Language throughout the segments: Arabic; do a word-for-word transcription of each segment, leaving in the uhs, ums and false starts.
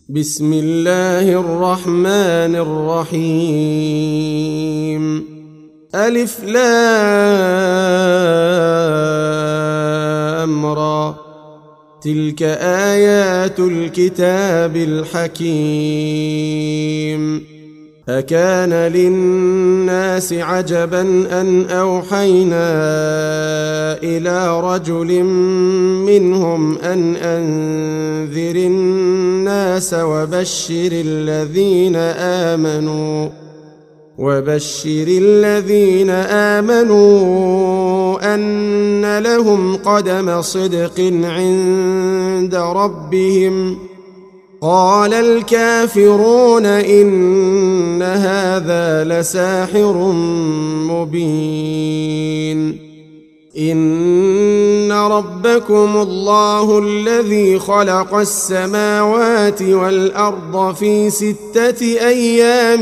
بسم الله الرحمن الرحيم. ألف لام را، تلك آيات الكتاب الحكيم. أكان للناس عجبا أن أوحينا إلى رجل منهم أن أنذر الناس وبشر الذين آمنوا وبشر الذين آمنوا أن لهم قدم صدق عند ربهم. قال الكافرون إن هذا لساحر مبين. إن ربكم الله الذي خلق السماوات والأرض في ستة أيام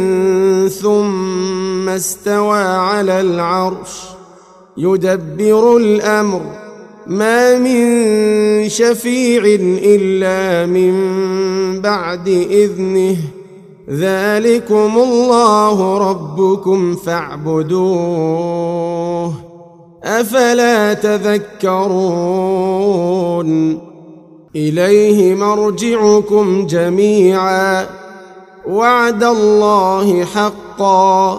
ثم استوى على العرش يدبر الأمر، ما من شفيع إلا من بعد إذنه، ذلكم الله ربكم فاعبدوه، أفلا تذكرون. إليه مرجعكم جميعا، وعد الله حقا،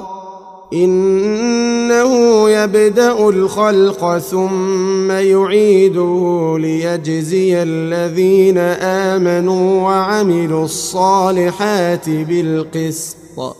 إنه يبدأ الخلق ثم يعيده ليجزي الذين آمنوا وعملوا الصالحات بالقسط،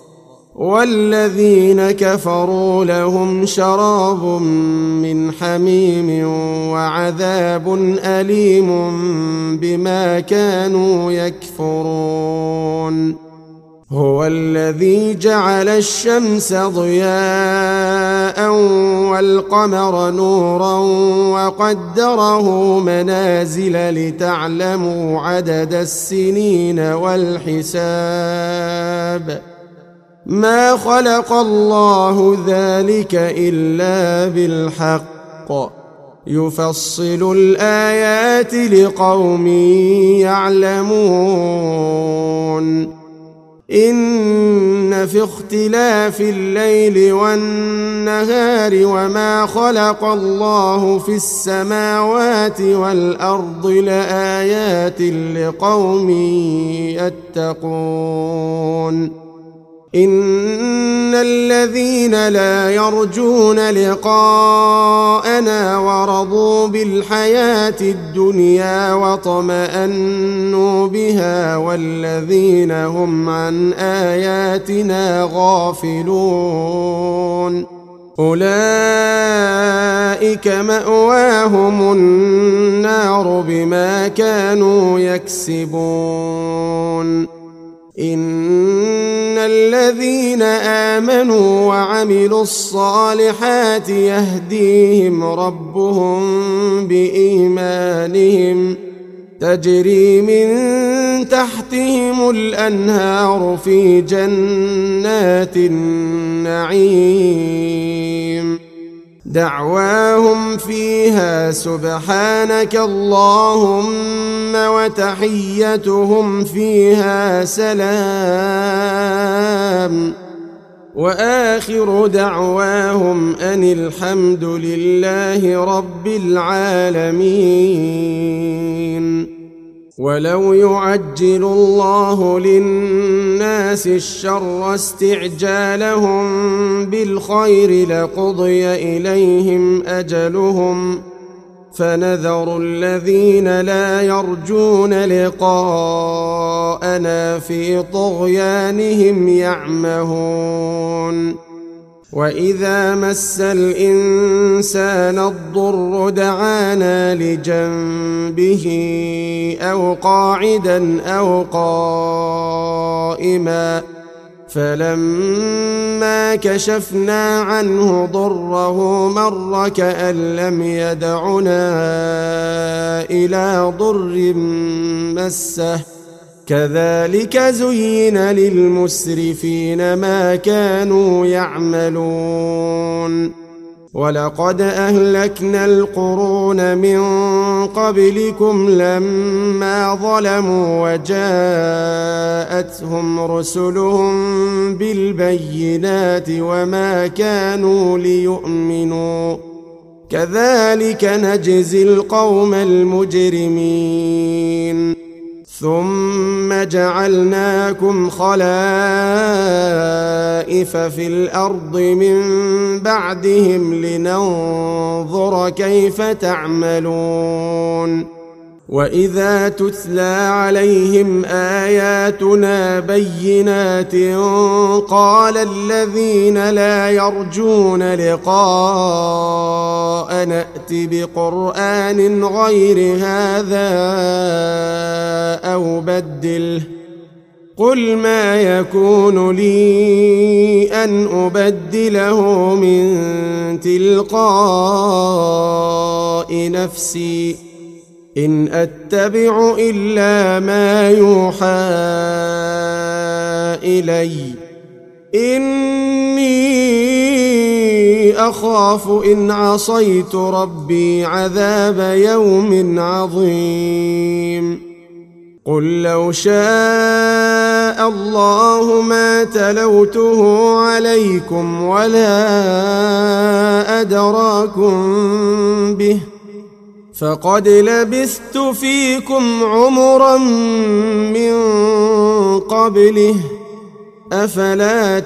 والذين كفروا لهم شراب من حميم وعذاب أليم بما كانوا يكفرون. هو الذي جعل الشمس ضياء والقمر نورا وقدره منازل لتعلموا عدد السنين والحساب، ما خلق الله ذلك إلا بالحق، يفصل الآيات لقوم يعلمون. إن في اختلاف الليل والنهار وما خلق الله في السماوات والأرض لآيات لقوم يتقون. إن الذين لا يرجون لقاءنا ورضوا بالحياة الدنيا واطمأنوا بها والذين هم عن آياتنا غافلون أولئك مأواهم النار بما كانوا يكسبون. إن الذين آمنوا وعملوا الصالحات يهديهم ربهم بإيمانهم، تجري من تحتهم الأنهار في جنات النعيم، دعواهم فيها سبحانك اللهم وتحيتهم فيها سلام، وآخر دعواهم أن الحمد لله رب العالمين. ولو يعجل الله للناس الشر استعجالهم بالخير لقضي إليهم أجلهم، فنذر الذين لا يرجون لقاءنا في طغيانهم يعمهون. وإذا مس الإنسان الضر دعانا لجنبه أو قاعدا أو قائما، فلما كشفنا عنه ضره مر كأن لم يدعنا إلى ضر مسه، كذلك زين للمسرفين ما كانوا يعملون. ولقد أهلكنا القرون من قبلكم لما ظلموا وجاءتهم رسلهم بالبينات وما كانوا ليؤمنوا كذلك نجزي القوم المجرمين ثم جعلناكم خلائف في الأرض من بعدهم لننظر كيف تعملون وإذا تتلى عليهم آياتنا بينات قال الذين لا يرجون لقاء نأت بقرآن غير هذا أو بدله قل ما يكون لي أن أبدله من تلقاء نفسي إن أتبع إلا ما يوحى إلي إني أخاف إن عصيت ربي عذاب يوم عظيم قل لو شاء الله ما تلوته عليكم ولا أدراكم به فقد لبثت فيكم عمرا من قبله أفلا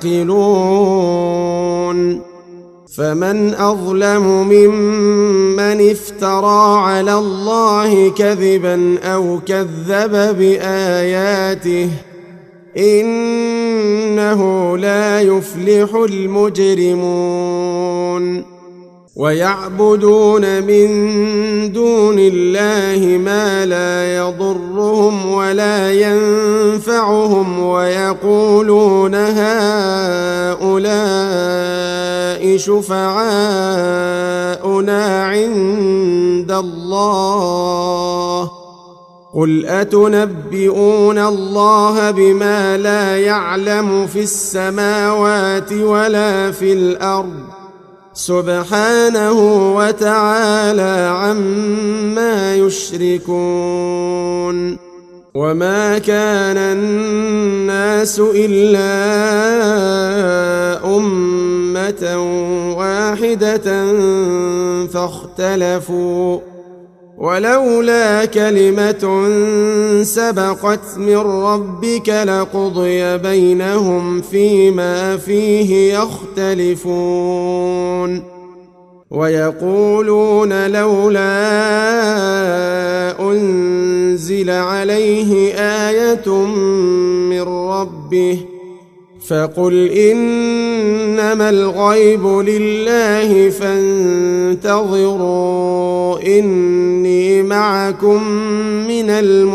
تعقلون فمن أظلم ممن افترى على الله كذبا أو كذب بآياته إنه لا يفلح المجرمون ويعبدون من دون الله ما لا يضرهم ولا ينفعهم ويقولون هؤلاء شفعاؤنا عند الله قل أتنبئون الله بما لا يعلم في السماوات ولا في الأرض سبحانه وتعالى عما يشركون وما كان الناس إلا أمة واحدة فاختلفوا ولولا كلمة سبقت من ربك لقضي بينهم فيما فيه يختلفون ويقولون لولا أنزل عليه آية من ربه فقل إنما الغيب لله فانتظروا إني معكم من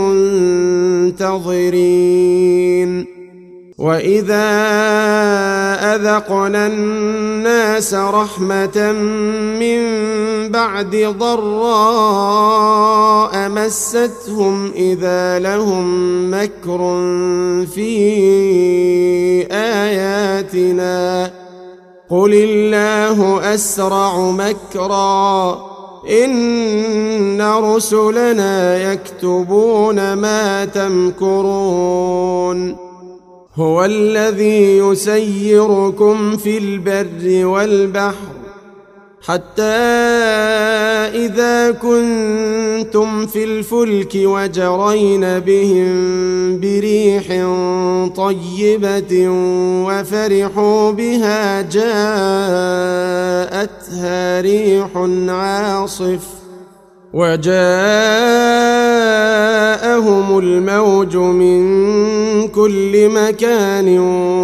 المنتظرين وإذا أذقنا الناس رحمة من بعد ضراء مستهم إذا لهم مكر في آياتنا قل الله أسرع مكرا إن رسلنا يكتبون ما تمكرون هو الذي يسيركم في البر والبحر حتى إذا كنتم في الفلك وجرين بهم بريح طيبة وفرحوا بها جاءتها ريح عاصف وجاءهم الموج من كل مكان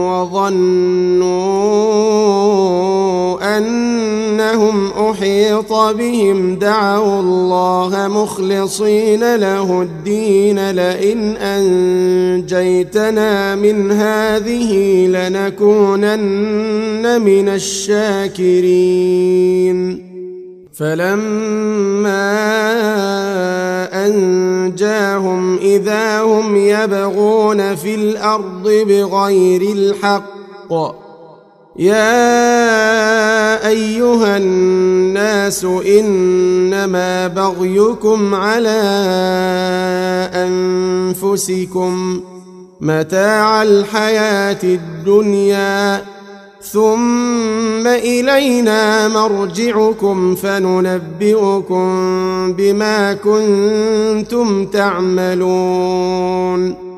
وظنوا أنهم أحيط بهم دعوا الله مخلصين له الدين لئن أنجيتنا من هذه لنكونن من الشاكرين فلما أنجاهم إذا هم يبغون في الأرض بغير الحق يا أيها الناس إنما بغيكم على أنفسكم متاع الحياة الدنيا ثم إلينا مرجعكم فننبئكم بما كنتم تعملون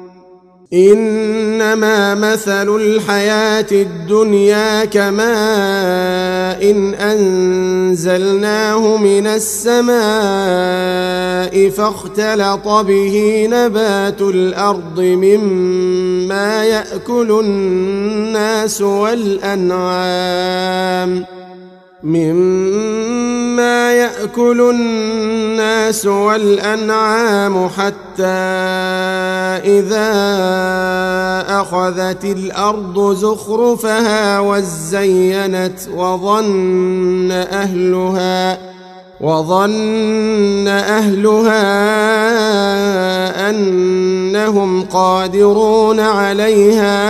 إنما مثل الحياة الدنيا كماء إن أنزلناه من السماء فاختلط به نبات الأرض مما يأكل الناس والأنعام مما يأكل الناس والأنعام حتى إذا أخذت الأرض زخرفها وزينت وظن أهلها وظن أهلها أنهم قادرون عليها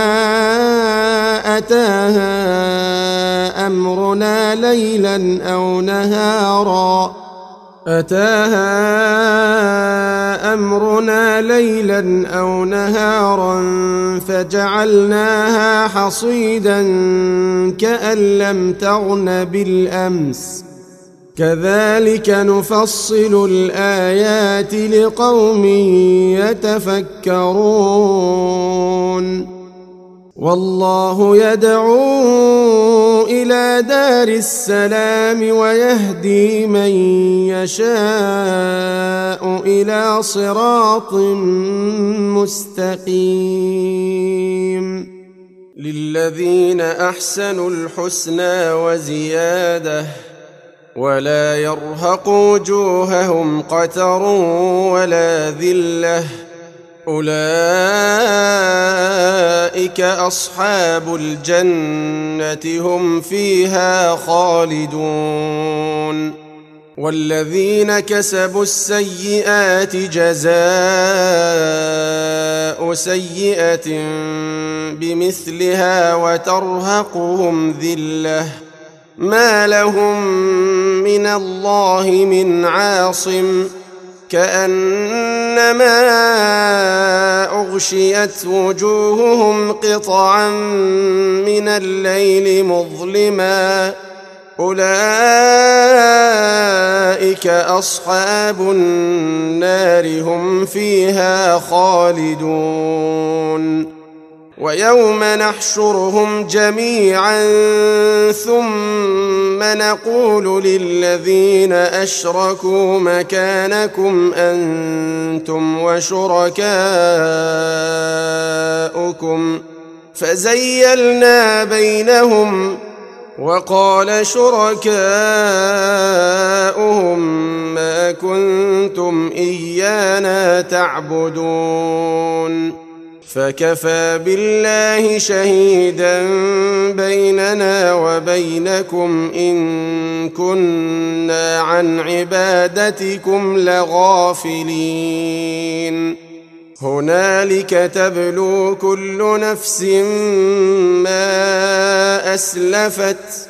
أتاها أمرنا ليلا أو نهارا أتاها أمرنا ليلا أو نهارا فجعلناها حصيدا كأن لم تغن بالأمس كذلك نفصل الآيات لقوم يتفكرون والله يدعو إلى دار السلام ويهدي من يشاء إلى صراط مستقيم للذين أحسنوا الحسنى وزيادة ولا يرهق وجوههم قتر ولا ذلة أولئك أصحاب الجنة هم فيها خالدون والذين كسبوا السيئات جزاء سيئة بمثلها وترهقهم ذلة ما لهم من الله من عاصم كأنما أغشيت وجوههم قطعا من الليل مظلما أولئك أصحاب النار هم فيها خالدون ويوم نحشرهم جميعا ثم نقول للذين أشركوا مكانكم أنتم وشركاؤكم فزيلنا بينهم وقال شركاؤهم ما كنتم إيانا تعبدون فكفى بالله شهيدا بيننا وبينكم إن كنا عن عبادتكم لغافلين هنالك تبلو كل نفس ما أسلفت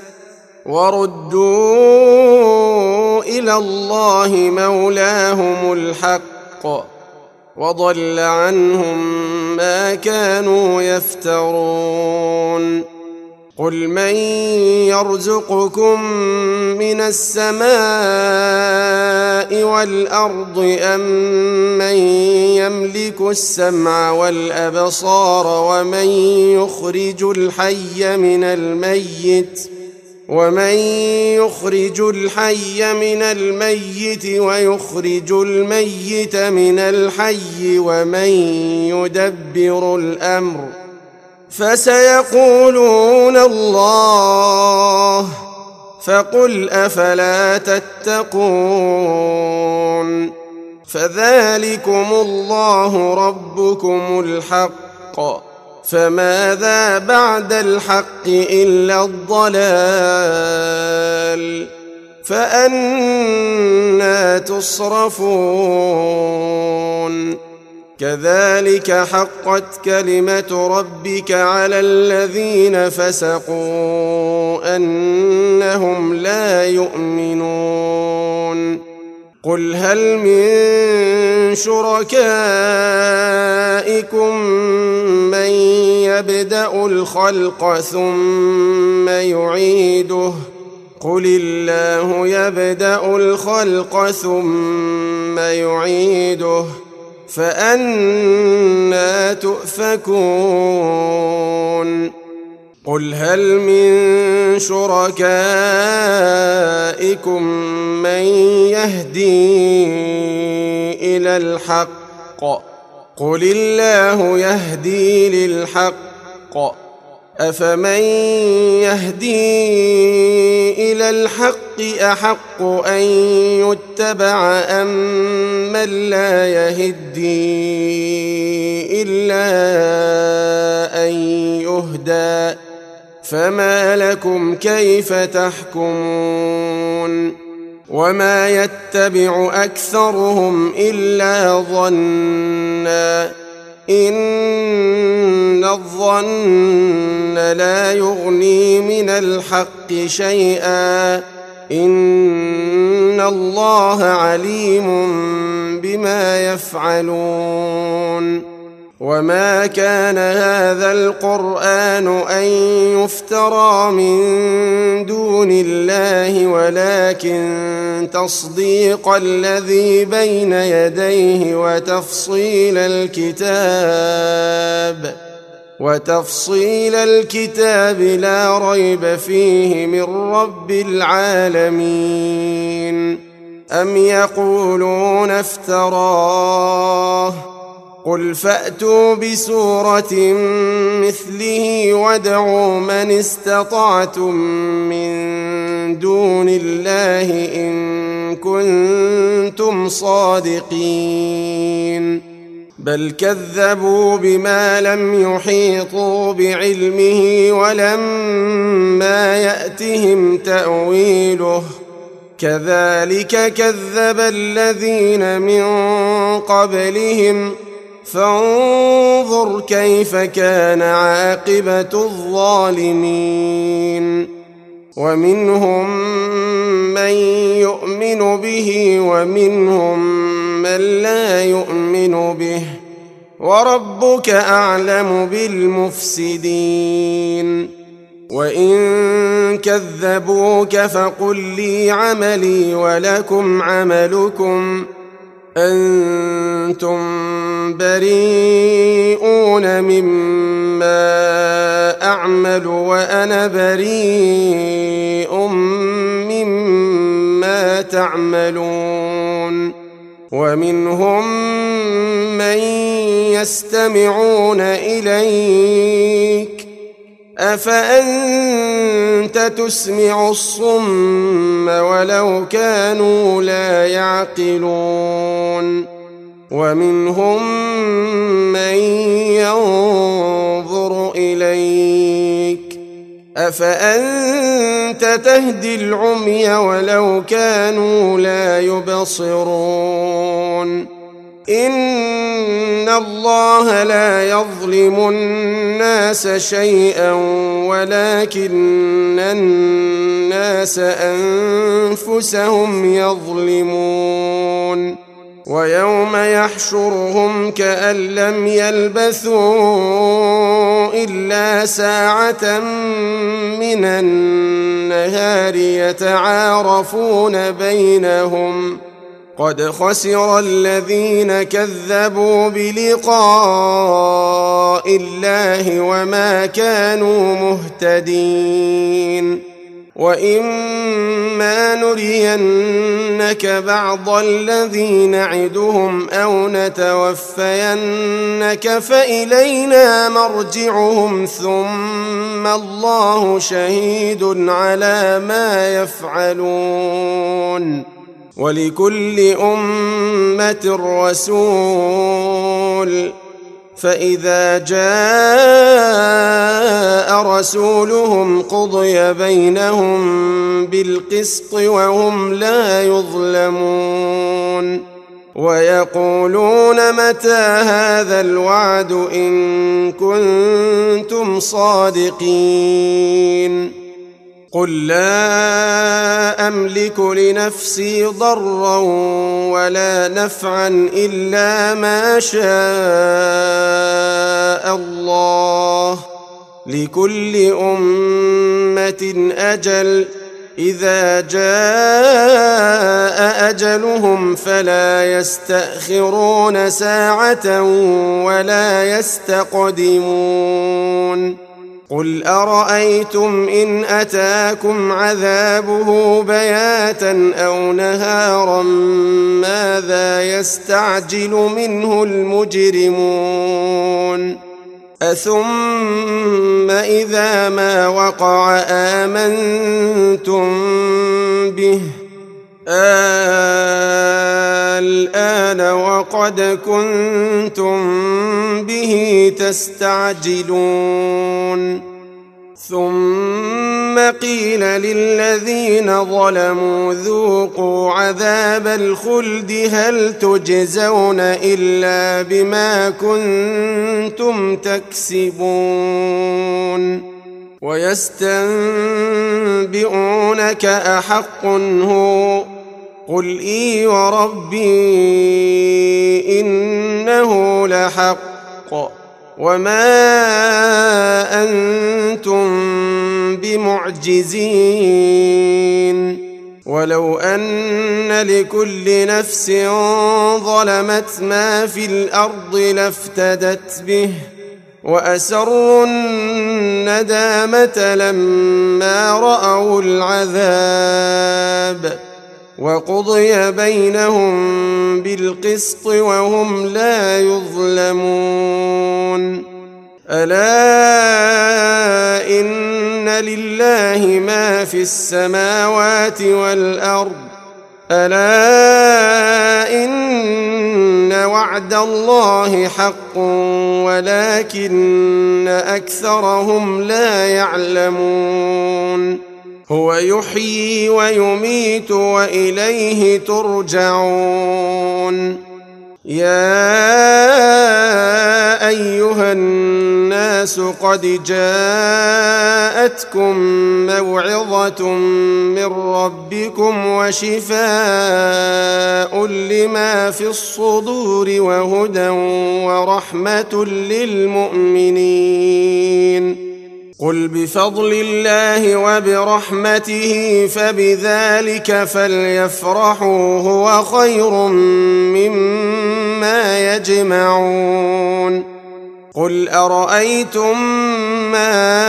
وردوا إلى الله مولاهم الحق وضل عنهم ما كانوا يفترون قل من يرزقكم من السماء والأرض أم من يملك السمع والأبصار ومن يخرج الحي من الميت ومن يخرج الحي من الميت ويخرج الميت من الحي ومن يدبر الأمر فسيقولون الله فقل أفلا تتقون فذلكم الله ربكم الحق فماذا بعد الحق إلا الضلال فأنى تصرفون كذلك حقت كلمة ربك على الذين فسقوا أنهم لا يؤمنون قل هل من شركائكم من يبدأ الخلق ثم يعيده قل الله يبدأ الخلق ثم يعيده فأنى تؤفكون قل هل من شركائكم من يهدي إلى الحق قل الله يهدي للحق أفمن يهدي إلى الحق أحق أن يتبع أم من لا يهدي إلا أن يهدى فما لكم كيف تحكمون وما يتبع أكثرهم إلا ظنًّا إن الظن لا يغني من الحق شيئا إن الله عليم بما يفعلون وما كان هذا القرآن أن يفترى من دون الله ولكن تصديق الذي بين يديه وتفصيل الكتاب وتفصيل الكتاب لا ريب فيه من رب العالمين أم يقولون افتراه قل فأتوا بسورة مثله وادعوا من استطعتم من دون الله إن كنتم صادقين بل كذبوا بما لم يحيطوا بعلمه ولما يأتهم تأويله كذلك كذب الذين من قبلهم فانظر كيف كان عاقبة الظالمين ومنهم من يؤمن به ومنهم من لا يؤمن به وربك أعلم بالمفسدين وإن كذبوك فقل لي عملي ولكم عملكم أنتم بريئون مما أعمل وأنا بريء مما تعملون ومنهم من يستمعون إليك أفأنت تسمع الصم ولو كانوا لا يعقلون ومنهم من ينظر إليك أفأنت تهدي العمي ولو كانوا لا يبصرون إن الله لا يظلم الناس شيئا ولكن الناس أنفسهم يظلمون ويوم يحشرهم كأن لم يلبثوا إلا ساعة من النهار يتعارفون بينهم قد خسر الذين كذبوا بلقاء الله وما كانوا مهتدين وإما نرينك بعض الذي نعدهم أو نتوفينك فإلينا مرجعهم ثم الله شهيد على ما يفعلون ولكل أمة رسول فإذا جاء رسولهم قضي بينهم بالقسط وهم لا يظلمون ويقولون متى هذا الوعد إن كنتم صادقين قل لا أملك لنفسي ضرا ولا نفعا إلا ما شاء الله لكل أمة أجل إذا جاء أجلهم فلا يستأخرون ساعة ولا يستقدمون قل أرأيتم إن أتاكم عذابه بياتا أو نهارا ماذا يستعجل منه المجرمون أثم إذا ما وقع آمنتم به الآن وقد كنتم به تستعجلون ثم قيل للذين ظلموا ذوقوا عذاب الخلد هل تجزون إلا بما كنتم تكسبون ويستنبئونك أحق هو قل إي وربي إنه لحق وما أنتم بمعجزين ولو أن لكل نفس ظلمت ما في الأرض لافتدت به وأسروا الندامة لما رأوا العذاب وقضي بينهم بالقسط وهم لا يظلمون ألا إن لله ما في السماوات والأرض ألا إن وعد الله حق ولكن أكثرهم لا يعلمون هو يحيي ويميت وإليه ترجعون يا أيها الناس قد جاءتكم موعظة من ربكم وشفاء لما في الصدور وهدى ورحمة للمؤمنين قل بفضل الله وبرحمته فبذلك فليفرحوا هو خير مما يجمعون قل أرأيتم ما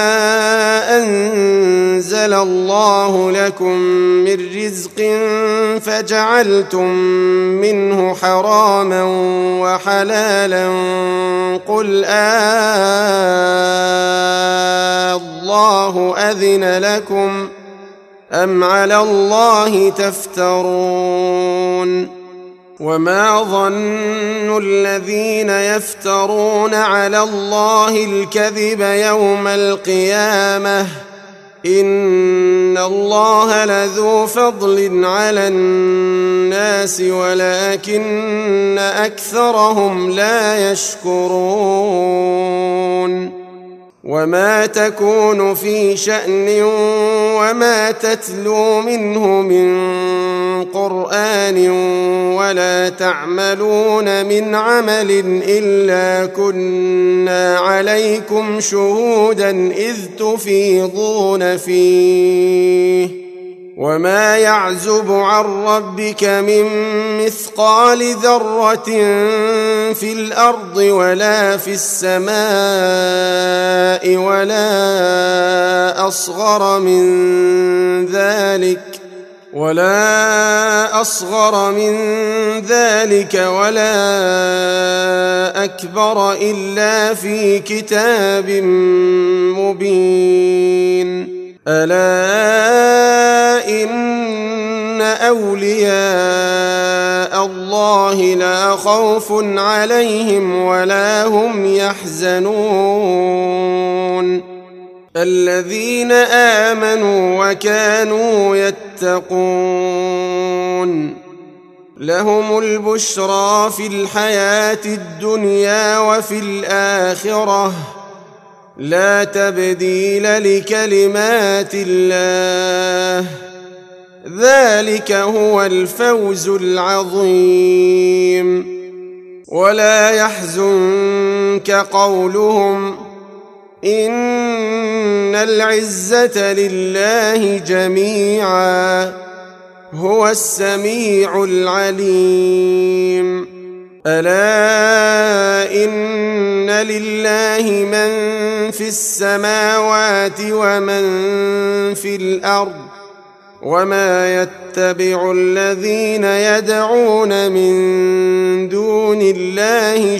أنزل الله لكم من رزق فجعلتم منه حراما وحلالا قل آه الله أذن لكم أم على الله تفترون وما ظن الذين يفترون على الله الكذب يوم القيامة إن الله لذو فضل على الناس ولكن أكثرهم لا يشكرون وما تكون في شأن وما تتلو منه من قرآن ولا تعملون من عمل إلا كنا عليكم شهودا إذ تفيضون فيه وما يعزب عن ربك من مثقال ذرة في الأرض ولا في السماء ولا أصغر من ذلك ولا أصغر من ذلك ولا أكبر إلا في كتاب مبين ألا إن أولياء الله لا خوف عليهم ولا هم يحزنون الذين آمنوا وكانوا يتقون لهم البشرى في الحياة الدنيا وفي الآخرة لا تبديل لكلمات الله ذلك هو الفوز العظيم. ولا يحزنك قولهم إن العزة لله جميعا هو السميع العليم. ألا إن لله من في السماوات ومن في الأرض وما يتبع الذين يدعون من دون الله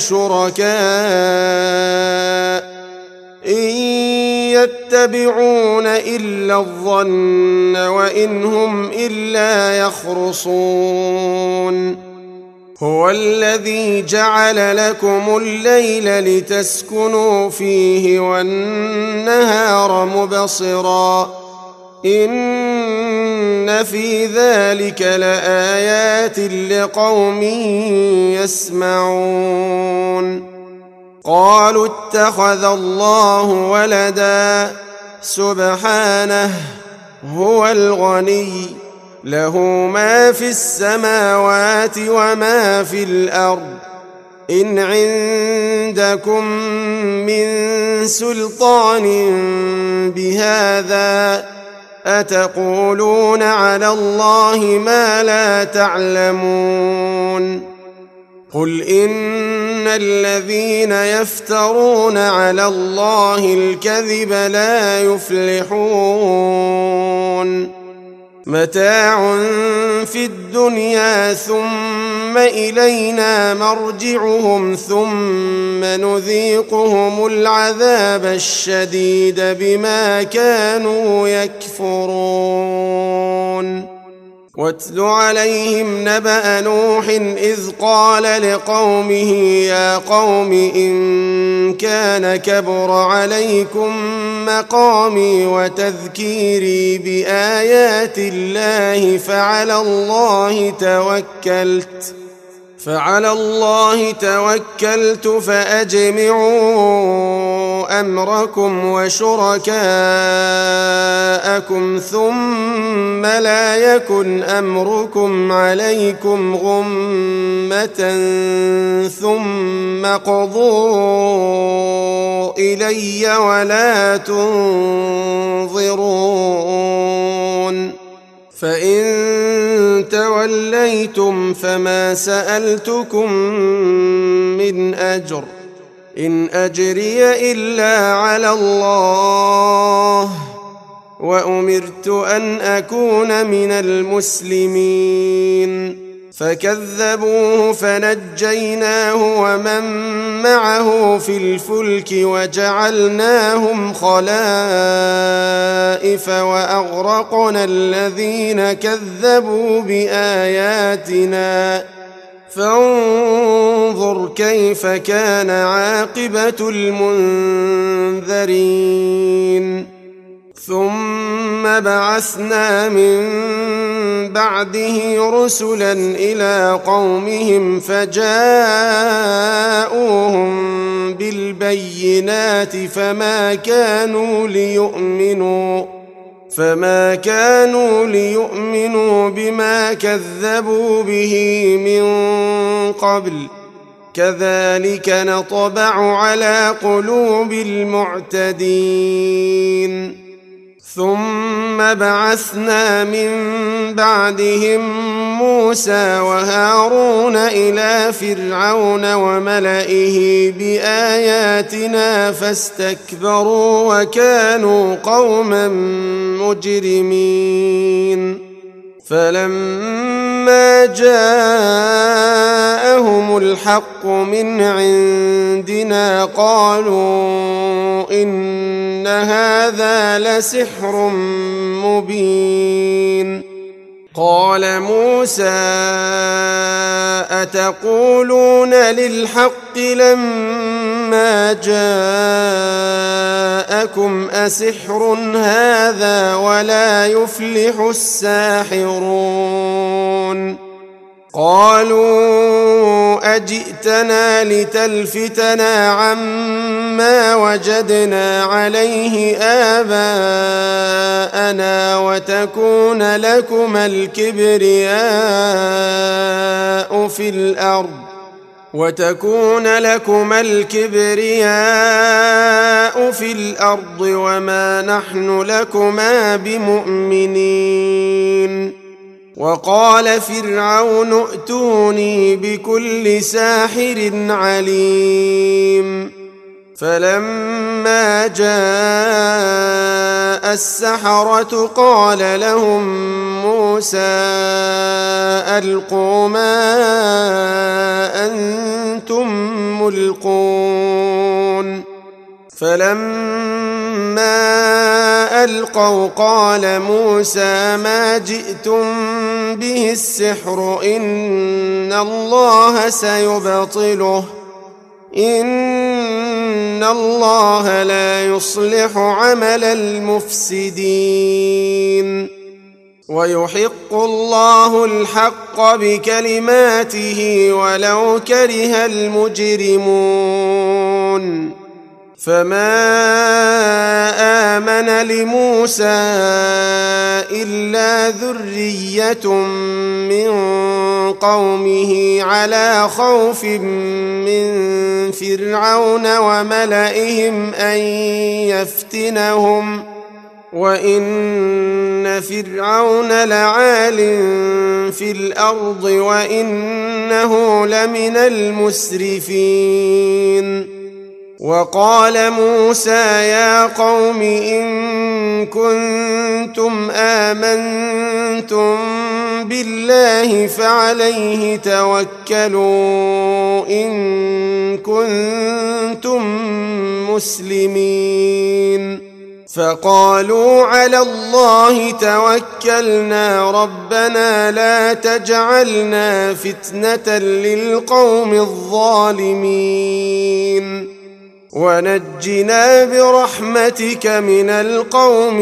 شركاء إن يتبعون إلا الظن وإن هم إلا يخرصون. هو الذي جعل لكم الليل لتسكنوا فيه والنهار مبصرا إن في ذلك لآيات لقوم يسمعون. قالوا اتخذ الله ولدا سبحانه هو الغني له ما في السماوات وما في الأرض إن عندكم من سلطان بهذا أتقولون على الله ما لا تعلمون. قل إن الذين يفترون على الله الكذب لا يفلحون. متاع في الدنيا ثم إلينا مرجعهم ثم نذيقهم العذاب الشديد بما كانوا يكفرون. واتل عليهم نبأ نوح إذ قال لقومه يا قوم إن كان كبر عليكم مقامي وتذكيري بآيات الله فعلى الله توكلت فعلى الله توكلت فأجمعوا أمركم وشركاءكم ثم لا يكن أمركم عليكم غمة ثم قضوا إلي ولا تنظرون. فإن توليتم فما سألتكم من أجر إن أجري إلا على الله وأمرت أن أكون من المسلمين. فكذبوه فنجيناه ومن معه في الفلك وجعلناهم خلائف وأغرقنا الذين كذبوا بآياتنا فانظر كيف كان عاقبة المنذرين. ثم بعثنا من بعده رسلا إلى قومهم فجاءوهم بالبينات فما كانوا ليؤمنوا فما كانوا ليؤمنوا بما كذبوا به من قبل كذلك نطبع على قلوب المعتدين. ثم بعثنا من بعدهم موسى وهارون إلى فرعون وملئه بآياتنا فاستكبروا وكانوا قوما مجرمين. فلما جاءهم الحق من عندنا قالوا إن هذا لسحر مبين. قال موسى أتقولون للحق لما جاءكم أسحر هذا ولا يفلح الساحرون. قالوا أجئتنا لتلفتنا عما وجدنا عليه آباءنا وتكون لكما الكبرياء في الأرض وتكون لكما الكبرياء في الأرض وما نحن لكما بمؤمنين. وقال فرعون ائتوني بكل ساحر عليم. فلما جاء السحرة قال لهم موسى ألقوا ما أنتم ملقون. فلما ألقوا قال موسى ما جئتم به السحر إن الله سيبطله إن الله لا يصلح عمل المفسدين ويحق الله الحق بكلماته ولو كره المجرمون. فما آمن لموسى إلا ذرية من قومه على خوف من فرعون وملئهم أن يفتنهم وإن فرعون لعال في الأرض وإنه لمن المسرفين. وقال موسى يا قوم إن كنتم آمنتم بالله فعليه توكلوا إن كنتم مسلمين. فقالوا على الله توكلنا ربنا لا تجعلنا فتنة للقوم الظالمين ونجنا برحمتك من القوم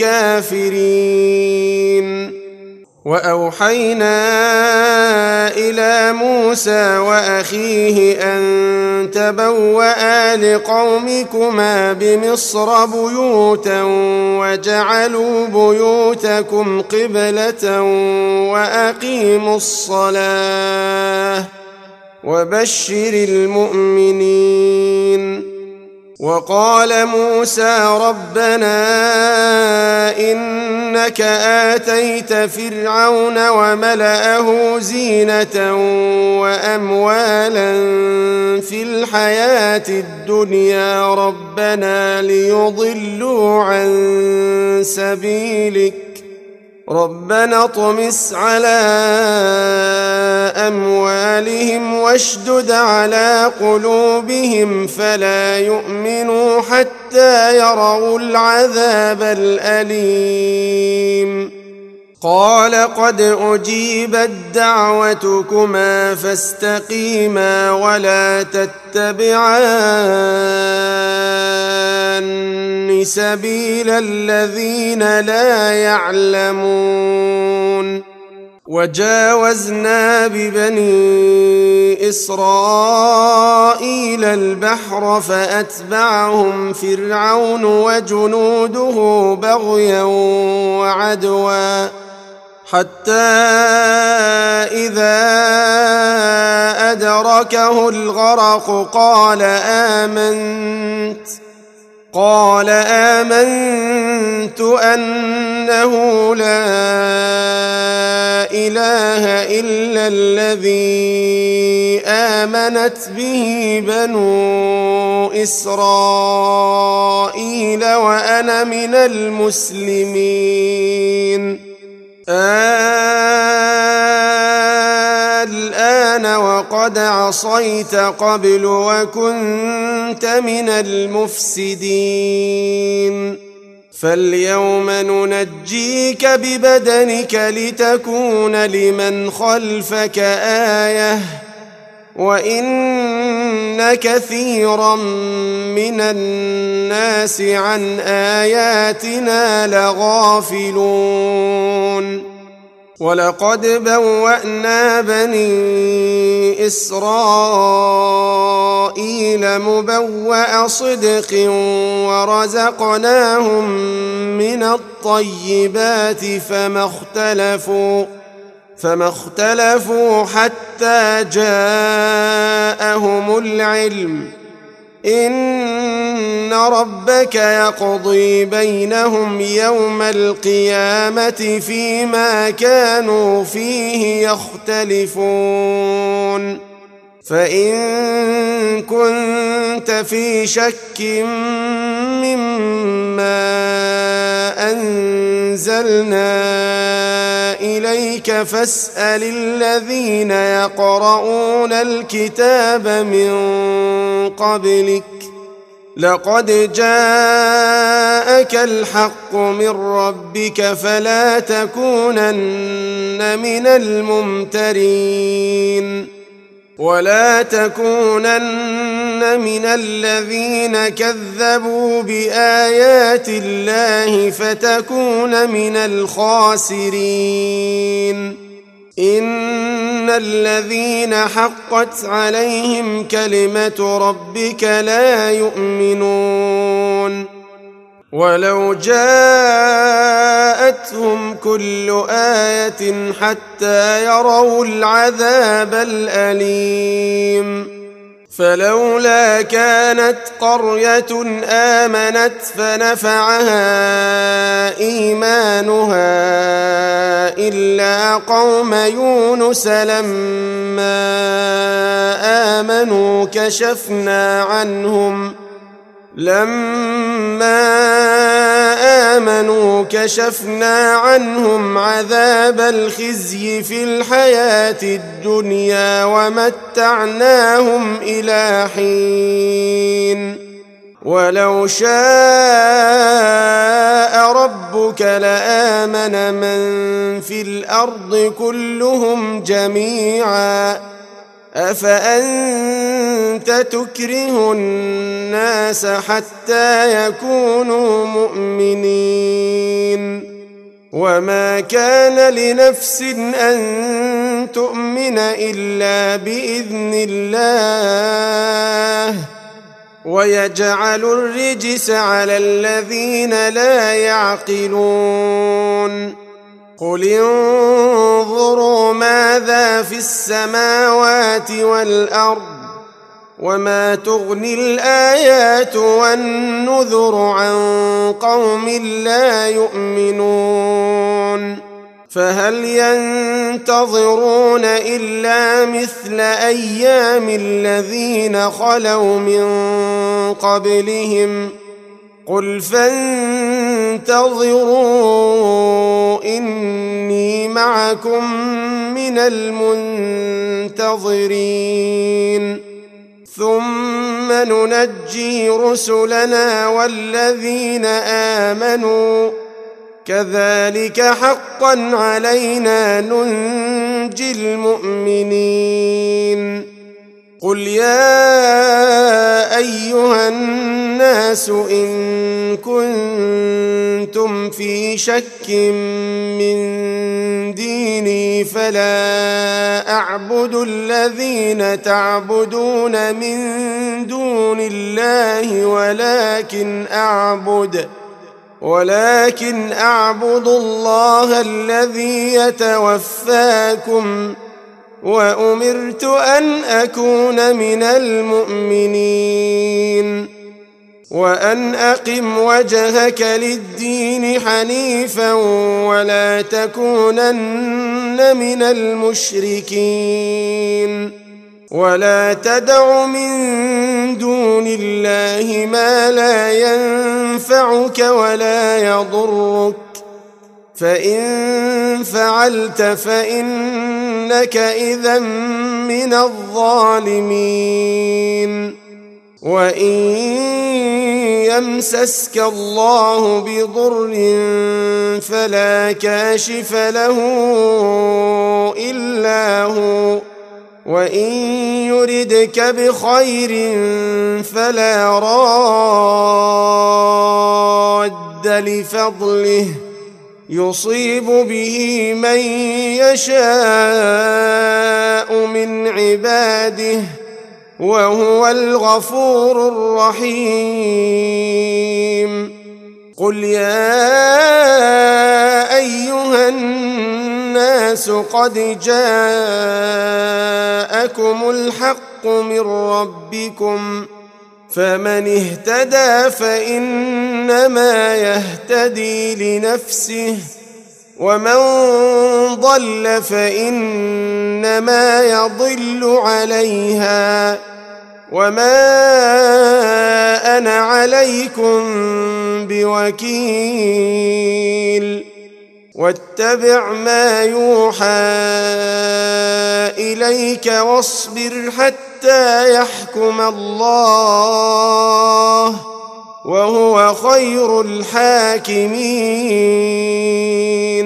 الكافرين. وأوحينا إلى موسى وأخيه أن تبوأ لقومكما بمصر بيوتا وجعلوا بيوتكم قبلة وأقيموا الصلاة وبشر المؤمنين. وقال موسى ربنا إنك آتيت فرعون وملأه زينة وأموالا في الحياة الدنيا ربنا ليضلوا عن سبيلك ربنا اطمس على أموالهم واشدد على قلوبهم فلا يؤمنوا حتى يروا العذاب الأليم. قال قد أجيبت دعوتكما فاستقيما ولا تتبعان سبيل الذين لا يعلمون. وجاوزنا ببني إسرائيل البحر فأتبعهم فرعون وجنوده بغيا وعدوا حتى إذا أدركه الغرق قال آمنت قال آمنت أنه لا إله إلا الذي آمنت به بنو إسرائيل وأنا من المسلمين. الآن وقد عصيت قبل وكنت من المفسدين فاليوم ننجيك ببدنك لتكون لمن خلفك آية وإن كثيرا من الناس عن آياتنا لغافلون. ولقد بوأنا بني إسرائيل مبوأ صدق ورزقناهم من الطيبات فما اختلفوا فما اختلفوا حتى جاءهم العلم إن ربك يقضي بينهم يوم القيامة فيما كانوا فيه يختلفون فإن كنت في شك مما أنزلنا إليك فاسأل الذين يقرؤون الكتاب من قبلك لقد جاءك الحق من ربك فلا تكونن من الممترين ولا تكونن من الذين كذبوا بآيات الله فتكون من الخاسرين إن الذين حقت عليهم كلمة ربك لا يؤمنون ولو جاءتهم كل آية حتى يروا العذاب الأليم فلولا كانت قرية آمنت فنفعها إيمانها إلا قوم يونس لما آمنوا كشفنا عنهم لما آمنوا كشفنا عنهم عذاب الخزي في الحياة الدنيا ومتعناهم إلى حين ولو شاء ربك لآمن من في الأرض كلهم جميعا أفأنت تكره الناس حتى يكونوا مؤمنين وما كان لنفس أن تؤمن إلا بإذن الله ويجعل الرجس على الذين لا يعقلون قل انظروا ماذا في السماوات والأرض وما تغني الآيات والنذر عن قوم لا يؤمنون فهل ينتظرون إلا مثل أيام الذين خلوا من قبلهم قل فانتظروا إني معكم من المنتظرين ثم ننجي رسلنا والذين آمنوا كذلك حقا علينا ننجي المؤمنين قل يا أيها الناس إن كنتم في شك من ديني فلا أعبد الذين تعبدون من دون الله ولكن أعبد ولكن أعبد الله الذي يتوفاكم وأمرت أن أكون من المؤمنين وأن أقم وجهك للدين حنيفا ولا تكونن من المشركين ولا تدع من دون الله ما لا ينفعك ولا يضرك فإن فعلت فإنك إذا من الظالمين وإن يمسسك الله بضر فلا كاشف له إلا هو وإن يردك بخير فلا راد لفضله يصيب به من يشاء من عباده وهو الغفور الرحيم. قل يا أيها الناس قد جاءكم الحق من ربكم فمن اهتدى فإنما يهتدي لنفسه ومن ضل فإنما يضل عليها وما أنا عليكم بوكيل. واتبع ما يوحى إليك واصبر حتى يحكم الله وهو خير الحاكمين.